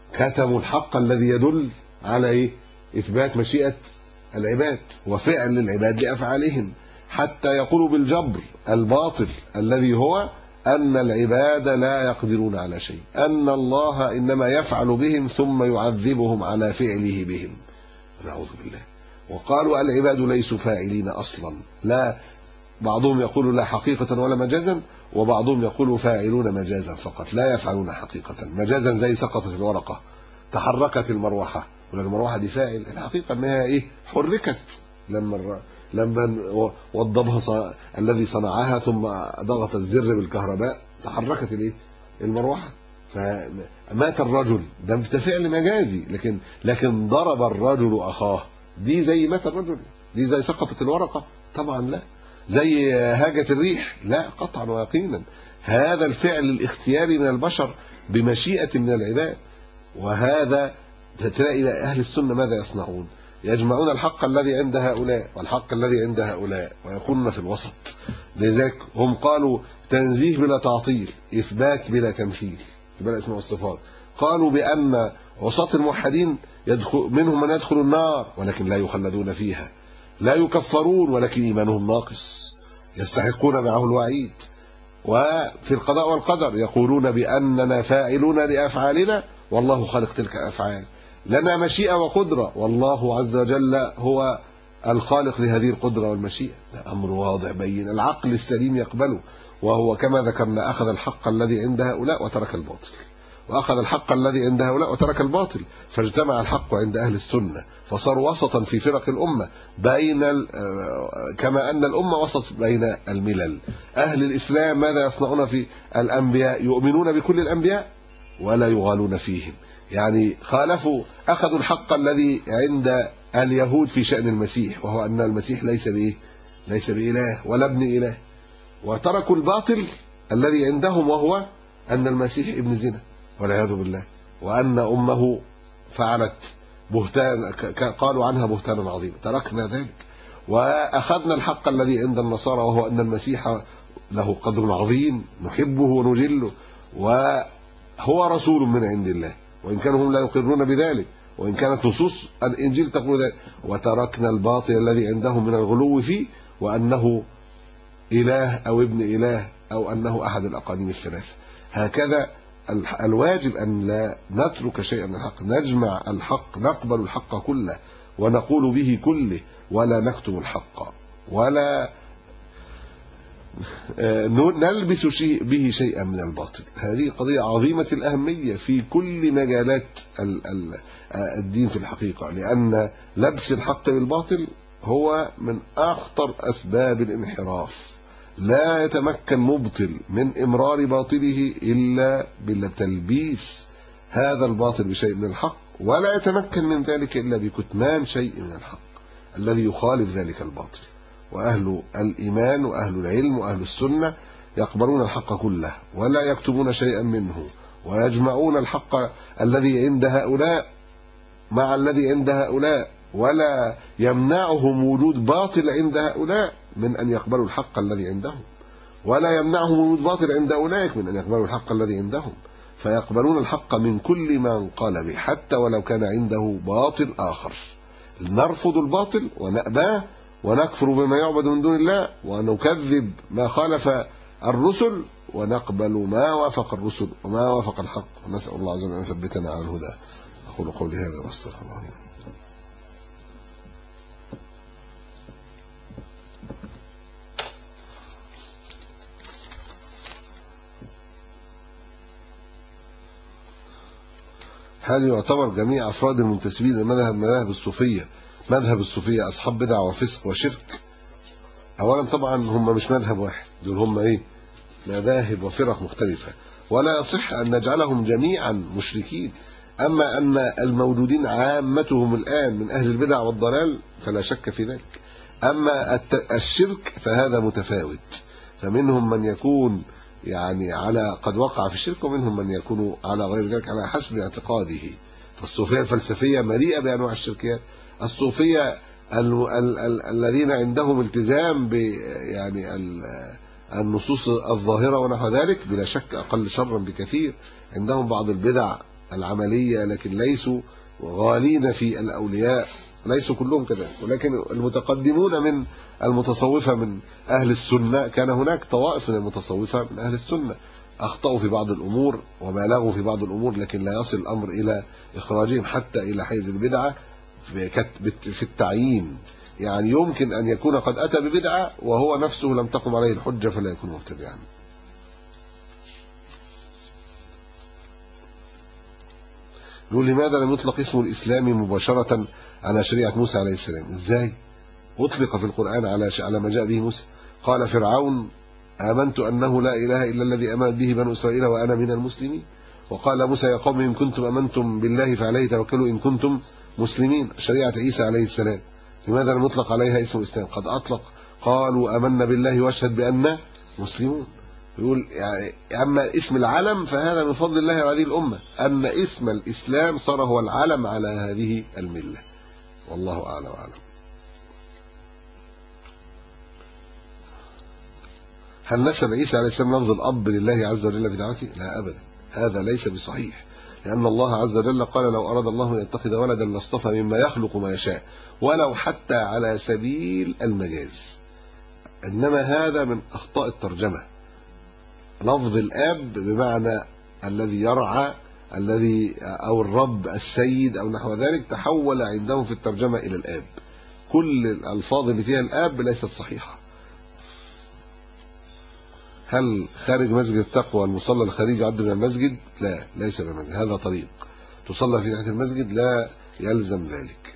كتموا الحق الذي يدل على ايه؟ اثبات مشيئه العباد وفعل العباد لافعالهم، حتى يقولوا بالجبر الباطل الذي هو ان العباد لا يقدرون على شيء، ان الله انما يفعل بهم ثم يعذبهم على فعله بهم، نعوذ بالله. وقالوا العباد ليسوا فاعلين اصلا، لا، بعضهم يقول لا حقيقه ولا مجازا، وبعضهم يقول فاعلون مجازا فقط لا يفعلون حقيقه. مجازا زي سقطت الورقه، تحركت المروحه، والمروحه دي فاعل، الحقيقه انها ايه؟ حركت لما وضبها الذي صنعها ثم ضغط الزر بالكهرباء تحركت الايه؟ المروحه. فمات الرجل، ده فعل مجازي، لكن ضرب الرجل اخاه، دي زي مات الرجل؟ دي زي سقطت الورقه؟ طبعا لا. زي هاجت الريح؟ لا، قطعا ويقينا. هذا الفعل الاختياري من البشر بمشيئه من العباد. وهذا تلاقي اهل السنه ماذا يصنعون؟ يجمعون الحق الذي عند هؤلاء والحق الذي عند هؤلاء ويكونون في الوسط. لذلك هم قالوا تنزيه بلا تعطيل، اثبات بلا تمثيل، بلا الاسماء والصفات. قالوا بان عصاة الموحدين منهم من يدخل النار ولكن لا يخلدون فيها، لا يكفرون ولكن ايمانهم ناقص، يستحقون معه الوعيد. وفي القضاء والقدر يقولون باننا فاعلون لافعالنا والله خالق تلك الافعال، لنا مشيئة وقدرة والله عز وجل هو الخالق لهذه القدرة والمشيئة. أمر واضح بين، العقل السليم يقبله. وهو كما ذكرنا أخذ الحق الذي عند هؤلاء وترك الباطل، وأخذ الحق الذي عند هؤلاء وترك الباطل، فاجتمع الحق عند أهل السنة فصاروا وسطا في فرق الأمة، كما أن الأمة وسط بين الملل. أهل الإسلام ماذا يصنعون في الأنبياء؟ يؤمنون بكل الأنبياء ولا يغالون فيهم، يعني خالفوا، أخذوا الحق الذي عند اليهود في شأن المسيح، وهو أن المسيح ليس بإله ولا ابن إله، وتركوا الباطل الذي عندهم وهو أن المسيح ابن زنا والعياذ بالله، وأن أمه فعلت بهتان، قالوا عنها بهتانا عظيما. تركنا ذلك وأخذنا الحق الذي عند النصارى وهو أن المسيح له قدر عظيم نحبه ونجله وهو رسول من عند الله، وإن كانوا هم لا يقرون بذلك، وإن كانت نصوص الإنجيل تقول ذلك. وتركنا الباطل الذي عندهم من الغلو فيه، وأنه إله أو ابن إله أو أنه أحد الأقانيم الثلاثة. هكذا الواجب أن لا نترك شيئا من الحق، نجمع الحق، نقبل الحق كله ونقول به كله، ولا نكتم الحق ولا نلبس به شيئا من الباطل. هذه قضية عظيمة الأهمية في كل مجالات الدين في الحقيقة، لأن لبس الحق بالباطل هو من أخطر أسباب الانحراف. لا يتمكن مبطل من إمرار باطله إلا بتلبيس هذا الباطل بشيء من الحق، ولا يتمكن من ذلك إلا بكتمان شيء من الحق الذي يخالف ذلك الباطل. وأهل الإيمان وأهل العلم وأهل السنة يقبلون الحق كله ولا يكتمون شيئا منه، ويجمعون الحق الذي عند هؤلاء مع الذي عند هؤلاء، ولا يمنعهم وجود باطل عند هؤلاء من أن يقبلوا الحق الذي عندهم، ولا يمنعهم وجود باطل عند أولئك من أن يقبلوا الحق الذي عندهم. فيقبلون الحق من كل من قال به حتى ولو كان عنده باطل آخر. نرفض الباطل ونأباه ونكفر بما يعبد من دون الله ونكذب ما خالف الرسل، ونقبل ما وافق الرسل وما وافق الحق. ونسأل الله عز وجل أن يثبتنا على الهدى. أقول قولي هذا وأستغفر الله. هل يعتبر جميع أفراد المنتسبين لمذهب الصوفية أصحاب بدع وفسق وشرك؟ أولا طبعا هم مش مذهب واحد، دول هم مذاهب وفرق مختلفة، ولا يصح أن نجعلهم جميعا مشركين. أما أن الموجودين عامتهم الآن من أهل البدع والضلال فلا شك في ذلك. أما الشرك فهذا متفاوت، فمنهم من يكون على قد وقع في الشرك، ومنهم من يكون على غير ذلك على حسب اعتقاده. فالصوفية الفلسفية مليئة بأنواع الشركيات. الصوفية الذين عندهم التزام النصوص الظاهرة ونحو ذلك بلا شك أقل شرا بكثير. عندهم بعض البدع العملية، لكن ليسوا غالين في الأولياء، ليسوا كلهم كذلك. ولكن المتقدمون من المتصوفة من أهل السنة، كان هناك طوائف من المتصوفة من أهل السنة أخطأوا في بعض الأمور وبالغوا في بعض الأمور، لكن لا يصل الأمر إلى إخراجهم حتى إلى حيز البدعة في التعيين. يعني يمكن أن يكون قد أتى ببدعة وهو نفسه لم تقم عليه الحجة فلا يكون مبتدعا. نقول لماذا لم يطلق اسم الإسلام مباشرة على شريعة موسى عليه السلام؟ إزاي؟ أطلق في القرآن على ما جاء به موسى. قال فرعون آمنت أنه لا إله إلا الذي آمنت به بنو إسرائيل وأنا من المسلمين. وقال موسى يا قوم إن كنتم آمنتم بالله فعليه توكلوا إن كنتم مسلمين. شريعة عيسى عليه السلام لماذا لم يطلق عليها اسم الإسلام؟ قد أطلق قالوا آمنا بالله واشهد بأننا مسلمون. يقول يعني أما اسم العلم فهذا من فضل الله على هذه الأمة، أن اسم الإسلام صار هو العلم على هذه الملة، والله أعلم وأعلم. هل نسب عيسى عليه السلام لفظ الأب لله عز وجل في دعوته؟ لا أبدا، هذا ليس بصحيح، لأن الله عز وجل قال لو أراد الله أن يتخذ ولدا لاصطفى مما يخلق ما يشاء ولو حتى على سبيل المجاز. إنما هذا من أخطاء الترجمة. لفظ الأب بمعنى الذي يرعى، الذي أو الرب السيد أو نحو ذلك، تحول عندهم في الترجمة إلى الآب. كل الألفاظ اللي فيها الآب ليست صحيحة. هل خارج مسجد التقوى المصلى الخارجي يعد من المسجد؟ لا، ليس من المسجد، هذا طريق تصلى في ناحية المسجد، لا يلزم ذلك.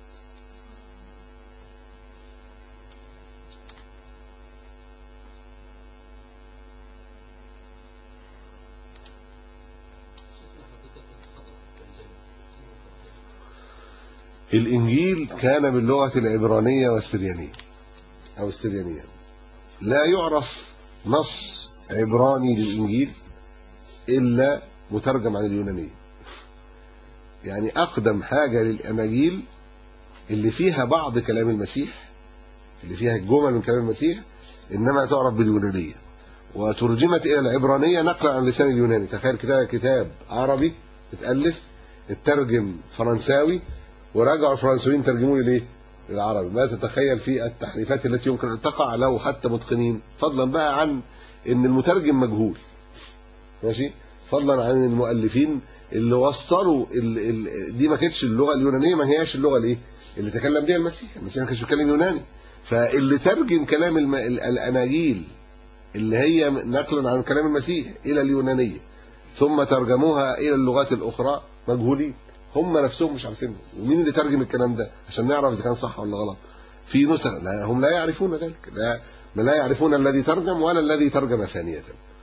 الإنجيل كان باللغة العبرانية والسريانية أو السريانية، لا يعرف نص عبراني للإنجيل إلا مترجم عن اليونانية. يعني أقدم حاجة للأناجيل اللي فيها بعض كلام المسيح، اللي فيها جمل من كلام المسيح، إنما تعرف باليونانية وترجمت إلى العبرانية نقلا عن لسان اليوناني. تخيل كده كتاب عربي اتألف اترجم فرنساوي ورجعوا الفرنسيين ترجموه ليه؟ للعربي. ما تتخيل في التحريفات التي يمكن أن تقع لو حتى متقنين، فضلا بقى عن إن المترجم مجهول، ماشي، فضلا عن المؤلفين اللي وصلوا دي ما كانتش اللغة اليونانية، ما هياش اللغة الايه اللي تكلم بها المسيح ما كانش بيتكلم يوناني. فاللي ترجم كلام الأناجيل اللي هي نقلا عن كلام المسيح إلى اليونانية ثم ترجموها إلى اللغات الأخرى مجهولين، هم نفسهم مش عارفين. ومين اللي ترجم الكلام ده عشان نعرف إذا كان صح ولا غلط؟ في نسخ لا، هم لا يعرفون ذلك، لا يعرفون الذي ترجم ولا الذي ترجم ثانية.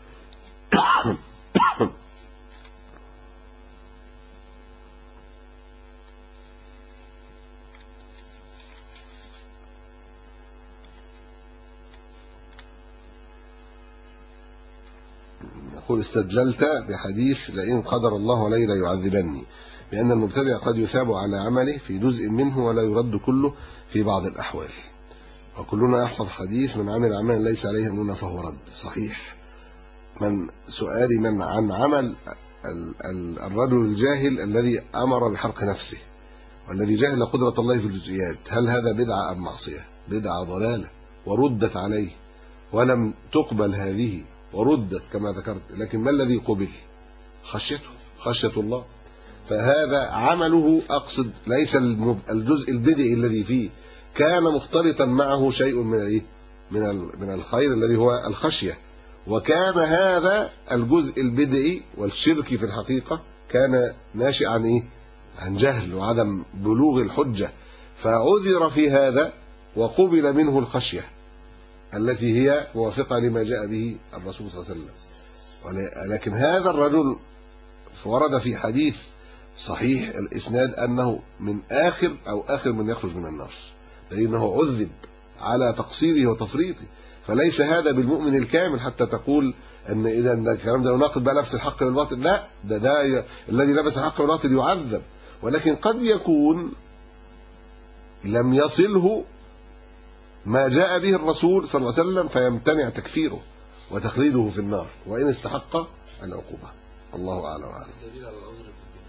يقول استدللت بحديث لئن قدر الله علي ليعذبني، بأن المبتدع قد يثاب على عمله في جزء منه ولا يرد كله في بعض الأحوال. وكلنا يحفظ حديث من عمل عملا ليس عليه أمرنا فهو رد. صحيح. سؤالي من عن عمل الرجل الجاهل الذي أمر بحرق نفسه والذي جهل قدرة الله في الجزئيات، هل هذا بدعة أم معصية؟ بدعة ضلالة وردت عليه ولم تقبل هذه وردت كما ذكرت، لكن ما الذي قبل؟ خشية الله. فهذا عمله، أقصد ليس الجزء البدعي الذي فيه، كان مختلطا معه شيء من الخير الذي هو الخشية، وكان هذا الجزء البدعي والشرك في الحقيقة كان ناشئ عن عن جهل وعدم بلوغ الحجة، فعذر في هذا وقبل منه الخشية التي هي موافقة لما جاء به الرسول صلى الله عليه وسلم. لكن هذا الرجل ورد في حديث صحيح الإسناد أنه من آخر من يخرج من النار، لأنه عذب على تقصيره وتفريطه. فليس هذا بالمؤمن الكامل حتى تقول أن إذا الكلام ده يناقض بقى لبس الحق بالباطل. لا، ده الذي لبس الحق بالباطل يعذب، ولكن قد يكون لم يصله ما جاء به الرسول صلى الله عليه وسلم فيمتنع تكفيره وتخليده في النار وإن استحق العقوبة. الله أعلم.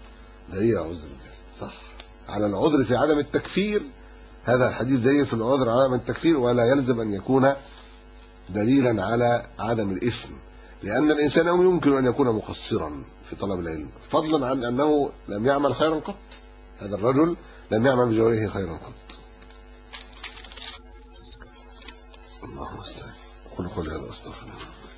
دليل على عذر الجهل، صح، على العذر في عدم التكفير. هذا الحديث دليل في العذر على عدم التكفير، ولا يلزم أن يكون دليلا على عدم الإثم، لأن الإنسان يمكن أن يكون مقصرا في طلب العلم، فضلا عن أنه لم يعمل خيرا قط. هذا الرجل لم يعمل بجواره خيرا قط. الله المستعان. قل هذا أستغفر الله.